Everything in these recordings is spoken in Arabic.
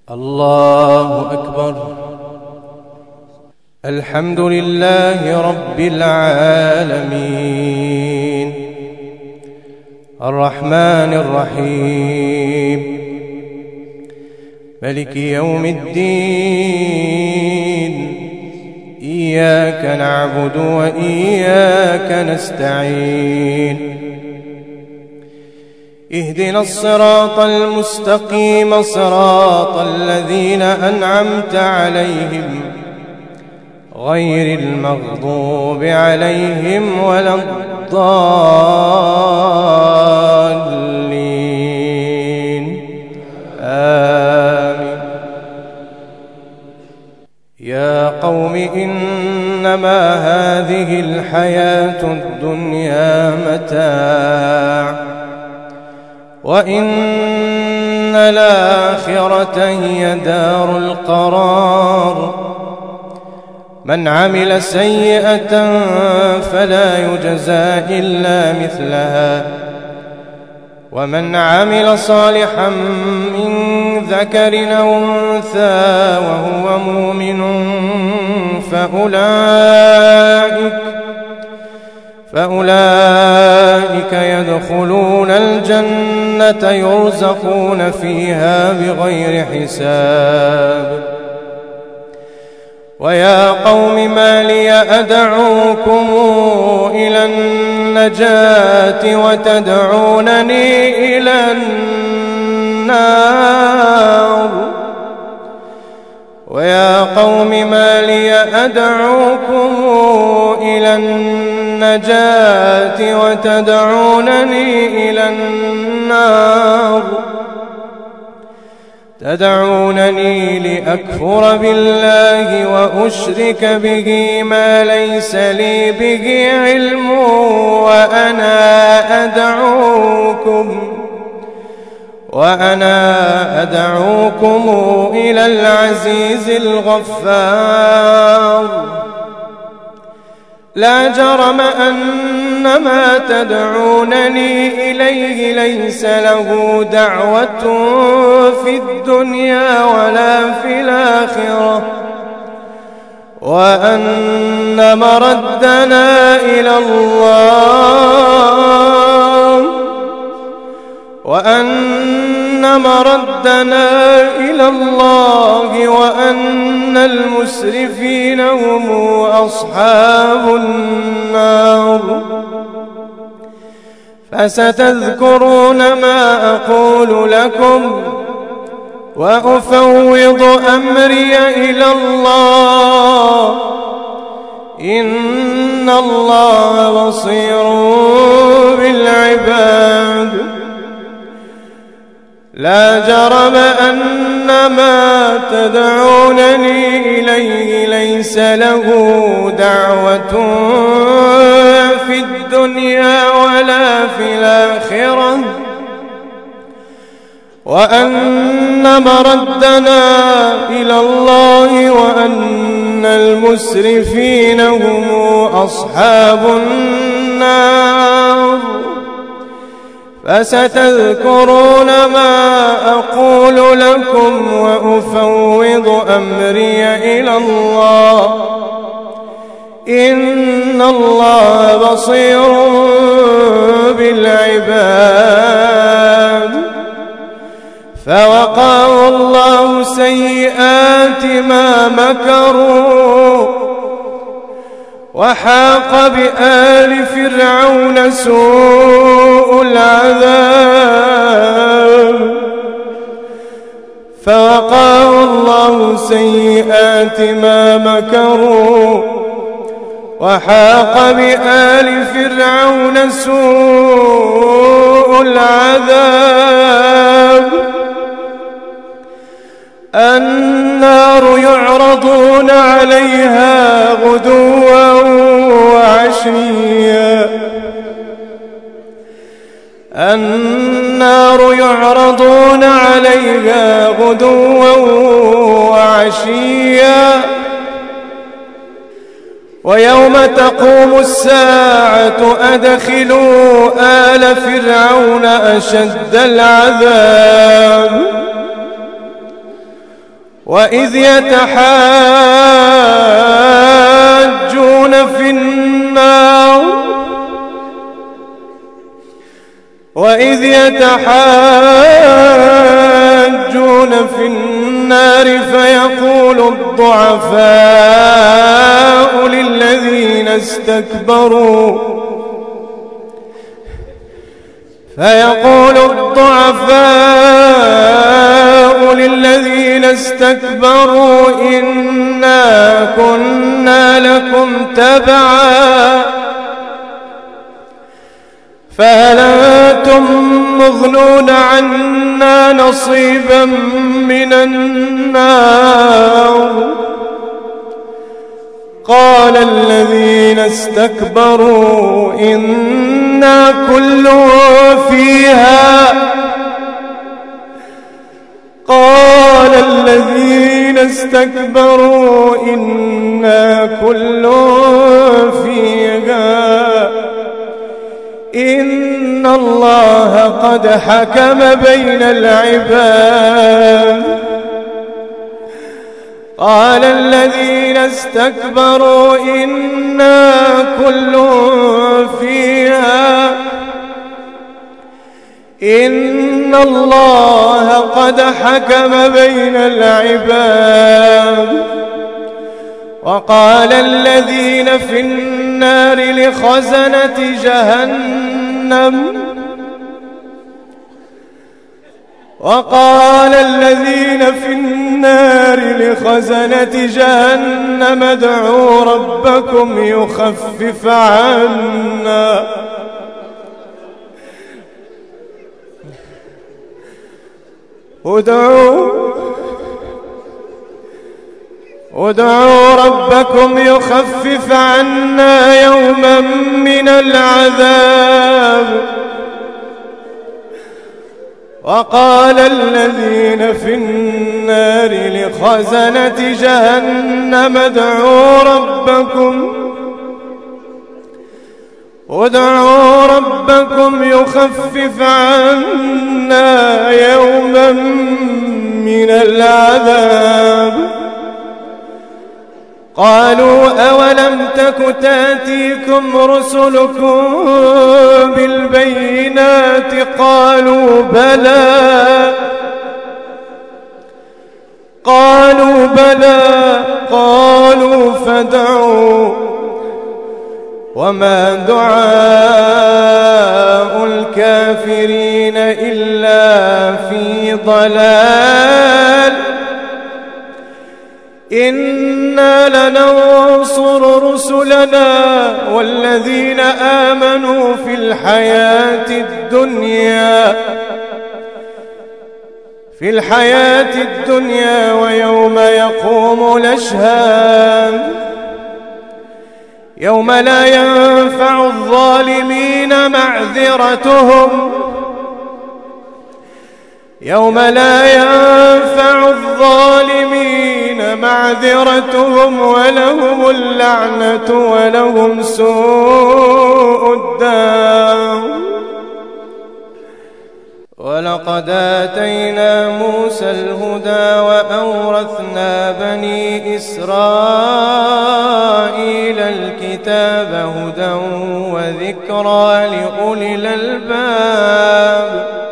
الله أكبر. الحمد لله رب العالمين الرحمن الرحيم ملك يوم الدين. إياك نعبد وإياك نستعين. اهدنا الصراط المستقيم صراط الذين أنعمت عليهم غير المغضوب عليهم ولا الضالين. آمين. يا قوم إنما هذه الحياة الدنيا متاع وإن الآخرة هي دار القرار. من عمل سيئة فلا يجزى إلا مثلها ومن عمل صالحا من ذكر أو أنثى وهو مؤمن فأولئك يدخلون الجنة يرزقون فيها بغير حساب. ويا قوم ما لي أدعوكم إلى النجاة وتدعونني إلى النار. ويا قوم ما لي أدعوكم إلى النجاة وتدعونني إلى النار. تدعونني لأكفر بالله وأشرك به ما ليس لي به علم وأنا أدعوكم إلى العزيز الغفار. لا جرم أن ما تدعونني إليه ليس له دعوة في الدنيا ولا في الآخرة وأن مردنا إلى الله وأن المسرفين هم أصحاب النار. فستذكرون ما أقول لكم وأفوض أمري إلى الله إن الله بصير بالعباد. لا جرم أن ما تدعونني إليه ليس له دعوة في الدنيا ولا في الآخرة وأن مردنا إلى الله وأن المسرفين هم أصحاب النار. فستذكرون ما أقول لكم وأفوض أمري إلى الله إن الله بصير بالعباد. فوقاه الله سيئات ما مكروا وحاق بآل فرعون سوء العذاب. فوقاه الله سيئات ما مكروا وحاق بآل فرعون سوء العذاب. النار يعرضون عليها غدوا وعشيا. النار يعرضون عليها غدوا وعشيا ويوم تقوم الساعة أدخلوا آل فرعون أشد العذاب وإذ يتحاجون في النار فيقول الضعفاء للذين استكبروا إنا كنا لكم تبعا فهل أنتم مغنون عنا نصيبا من النار قال الذين استكبروا إنا كل فيها إن الله قد حكم بين العباد قال الذين استكبروا إنا كل فيها إن الله قد حكم بين العباد وقال الذين في النار لخزنة جهنم ادعوا ربكم يخفف عنا ادعوا ربكم يخفف عنا يوما من العذاب وقال الذين في النار لخزنة جهنم ادعوا ربكم يخفف عنا يوما من العذاب قالوا أولم تك تأتيكم رسلكم بالبينات قالوا بلى قالوا فادعوا وما دعاء الكافرين إلا في ضلال إنا لننصر رسلنا والذين آمنوا في الحياة الدنيا ويوم يقوم الأشهاد يوم لا ينفع الظالمين معذرتهم ولهم اللعنة ولهم سوء الدار ولقد آتينا موسى الهدى وأورثنا بني إسرائيل الكتاب هدى وذكرى لأولي الألباب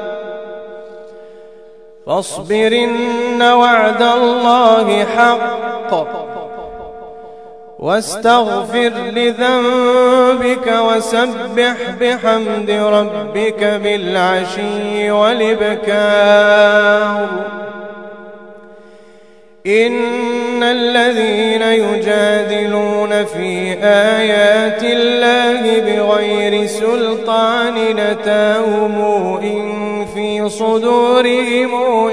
فاصبر إن وعد الله حق واستغفر لذنبك وسبح بحمد ربك بالعشي والإبكار إن الذين يجادلون في آيات الله بغير سلطان أتاهم إن في صدورهم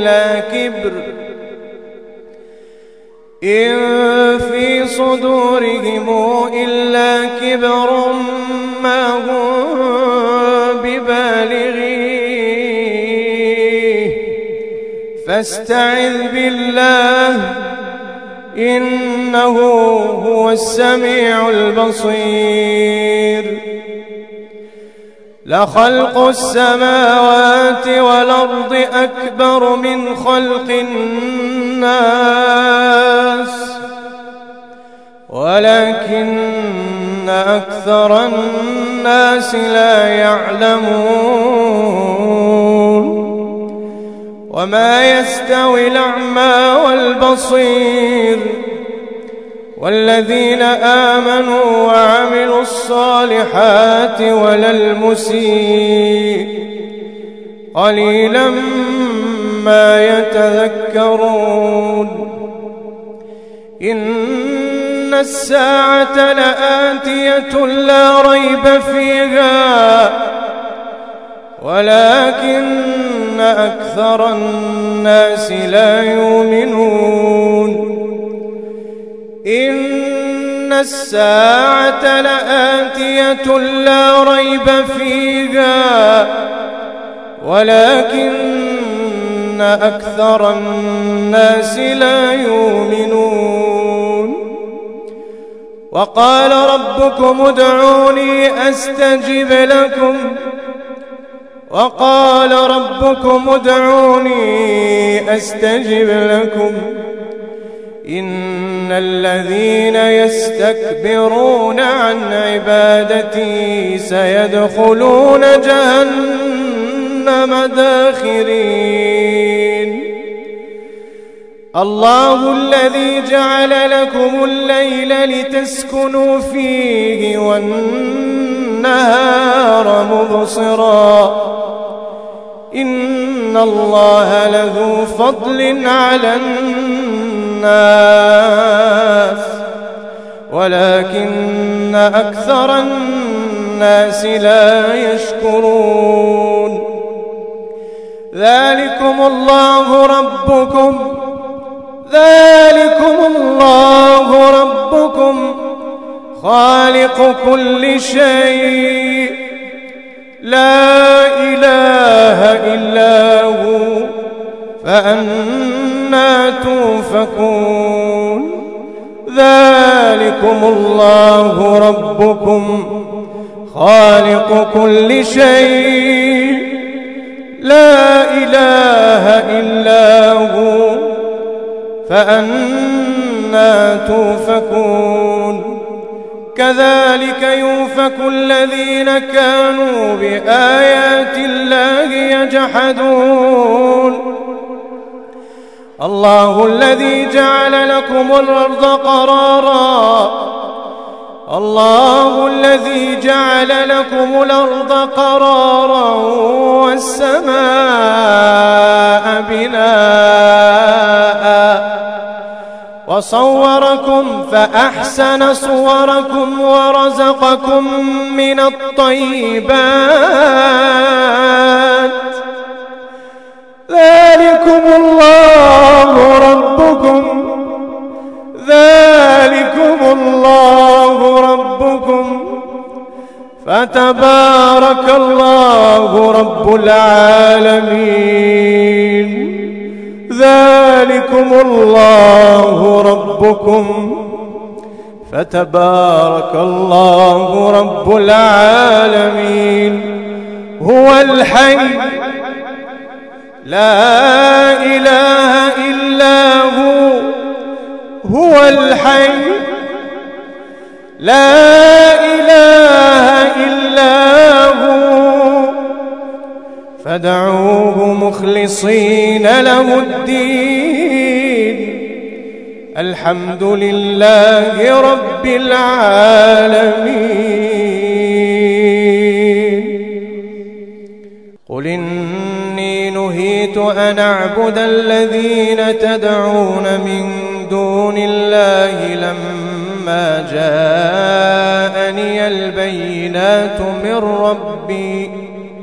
إلا كبر ما هم ببالغيه فاستعذ بالله إنه هو السميع البصير لخلق السماوات والأرض أكبر من خلق الناس ولكن أكثر الناس لا يعلمون وما يستوي الأعمى والبصير والذين آمنوا وعملوا الصالحات ولا المسيء قليلا ما يتذكرون إن الساعة لآتية لا ريب فيها ولكن أكثر الناس لا يؤمنون إن الساعة لآتية لا ريب فيها ولكن أكثر الناس لا يؤمنون وقال ربكم ادعوني أستجب لكم إن الذين يستكبرون عن عبادتي سيدخلون جهنم داخرين الله الذي جعل لكم الليل لتسكنوا فيه والنهار مبصرا إن الله لذو فضل على الناس ولكن أكثر الناس لا يشكرون ذلكم الله ربكم خالق كل شيء لا إله إلا هو فأنى توفكون ذلكم الله ربكم خالق كل شيء لا إله إلا هو فأنى توفكون كذلك يؤفك الذين كانوا بآيات الله يجحدون الله الذي جعل لكم الأرض قرارا والسماء بناء وصوركم فأحسن صوركم ورزقكم من الطيبات ذلكم الله ربكم فتبارك الله رب العالمين ذلكم الله ربكم فتبارك الله رب العالمين هو الحي لا إله إلا هو الحي لا إله إلا هو فادعوه مخلصين له الدين الحمد لله رب العالمين قل إني نهيت أن أعبد الذين تدعون من دون الله لما جاءني البينات من ربي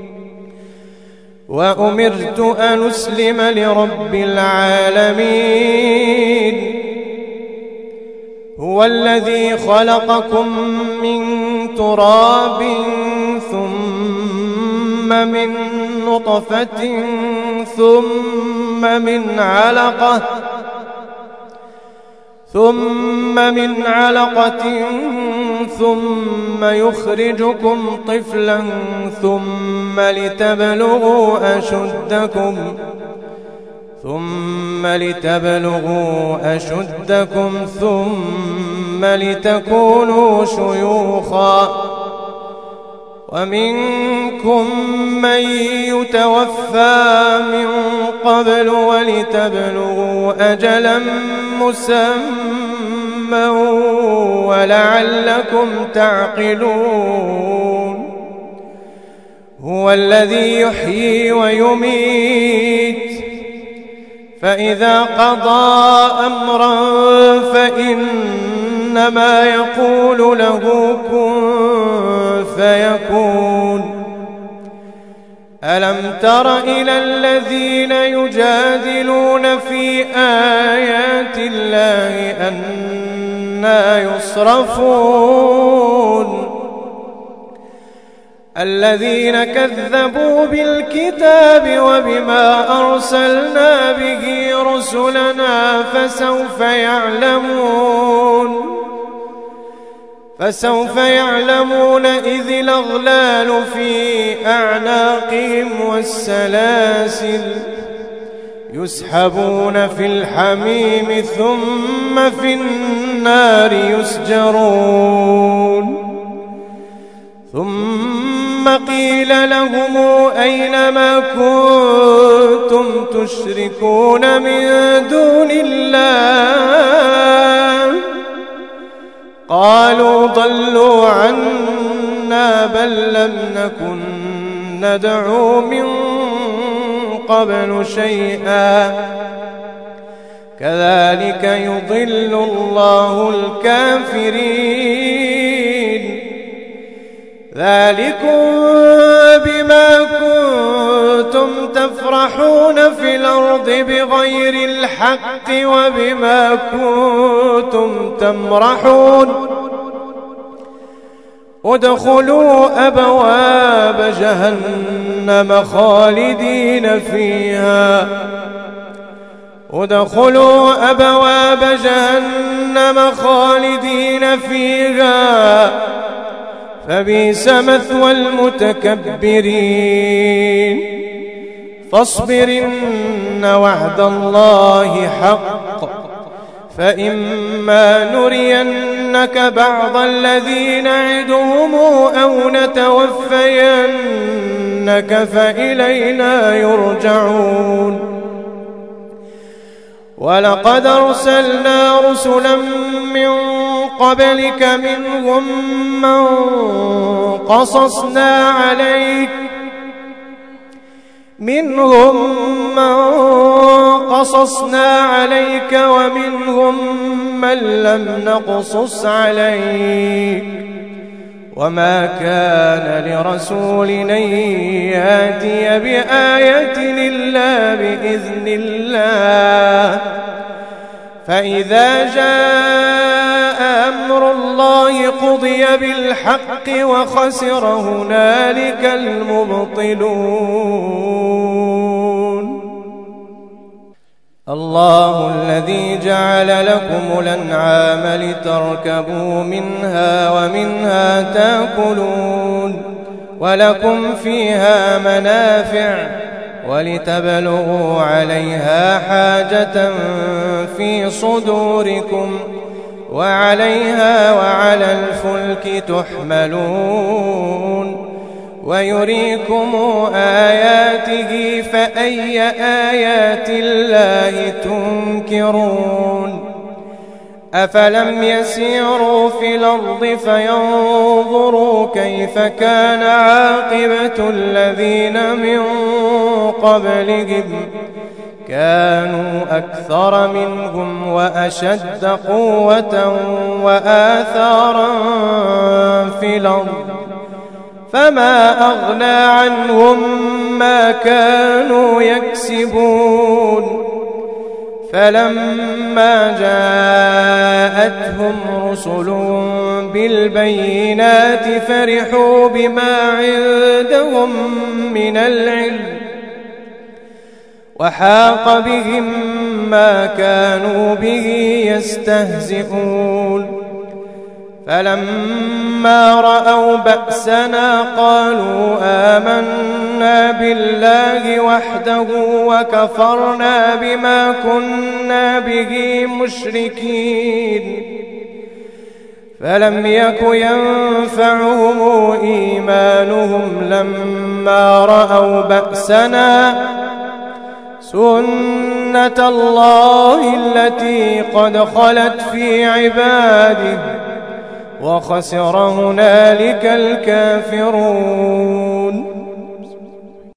وأمرت أن أسلم لرب العالمين هو الذي خلقكم من تراب ثم من نطفة ثم من علقة ثم يخرجكم طفلا ثم لتبلغوا أشدكم ثم لتبلغوا أشدكم ثم لتكونوا شيوخا ومنكم من يتوفى من قبل ولتبلغوا أجلا مسمى ولعلكم تعقلون هو الذي يحيي ويميت فإذا قضى أمرا فإنما يقول له كن فيكون ألم تر إلى الذين يجادلون في آيات الله أنى يصرفون الذين كذبوا بالكتاب وبما أرسلنا به رسلنا فسوف يعلمون إذ الأغلال في أعناقهم والسلاسل يسحبون في الحميم ثم في النار يسجرون ثم قيل لهم أين ما كنتم تشركون من دون الله قالوا ضلوا عنا بل لم نكن ندعو من قبل شيئا كذلك يضل الله الكافرين ذلكم بما كنتم تفرحون في الأرض بغير الحق وبما كنتم تمرحون ادخلوا أبواب جهنم خالدين فيها ادخلوا أبواب جهنم خالدين فيها فبئس مثوى المتكبرين فاصبر إن وعد الله حق فإما نرينك بعض الذي نعدهم أو نتوفينك فإلينا يرجعون ولقد أرسلنا رسلا من قبلك منهم من قصصنا عليك ومنهم من لم نقصص عليك وما كان لرسول أن يأتي بآية إلا بإذن الله فإذا جاء أمر الله قضي بالحق وخسر هنالك المبطلون الله الذي جعل لكم الأنعام لتركبوا منها ومنها تأكلون ولكم فيها منافع ولتبلغوا عليها حاجة في صدوركم وعليها وعلى الفلك تحملون ويريكم آياته فأي آيات الله تنكرون أفلم يسيروا في الأرض فينظروا كيف كان عاقبة الذين من قبلهم كانوا أكثر منهم وأشد قوة وآثارا في الأرض فما أغنى عنهم ما كانوا يكسبون فلما جاءتهم رسل بالبينات فرحوا بما عندهم من العلم وحاق بهم ما كانوا به يستهزئون فلما رأوا بأسنا قالوا آمنا بالله وحده وكفرنا بما كنا به مشركين فلم يك ينفعهم إيمانهم لما رأوا بأسنا سنة الله التي قد خلت في عباده وخسر هنالك الكافرون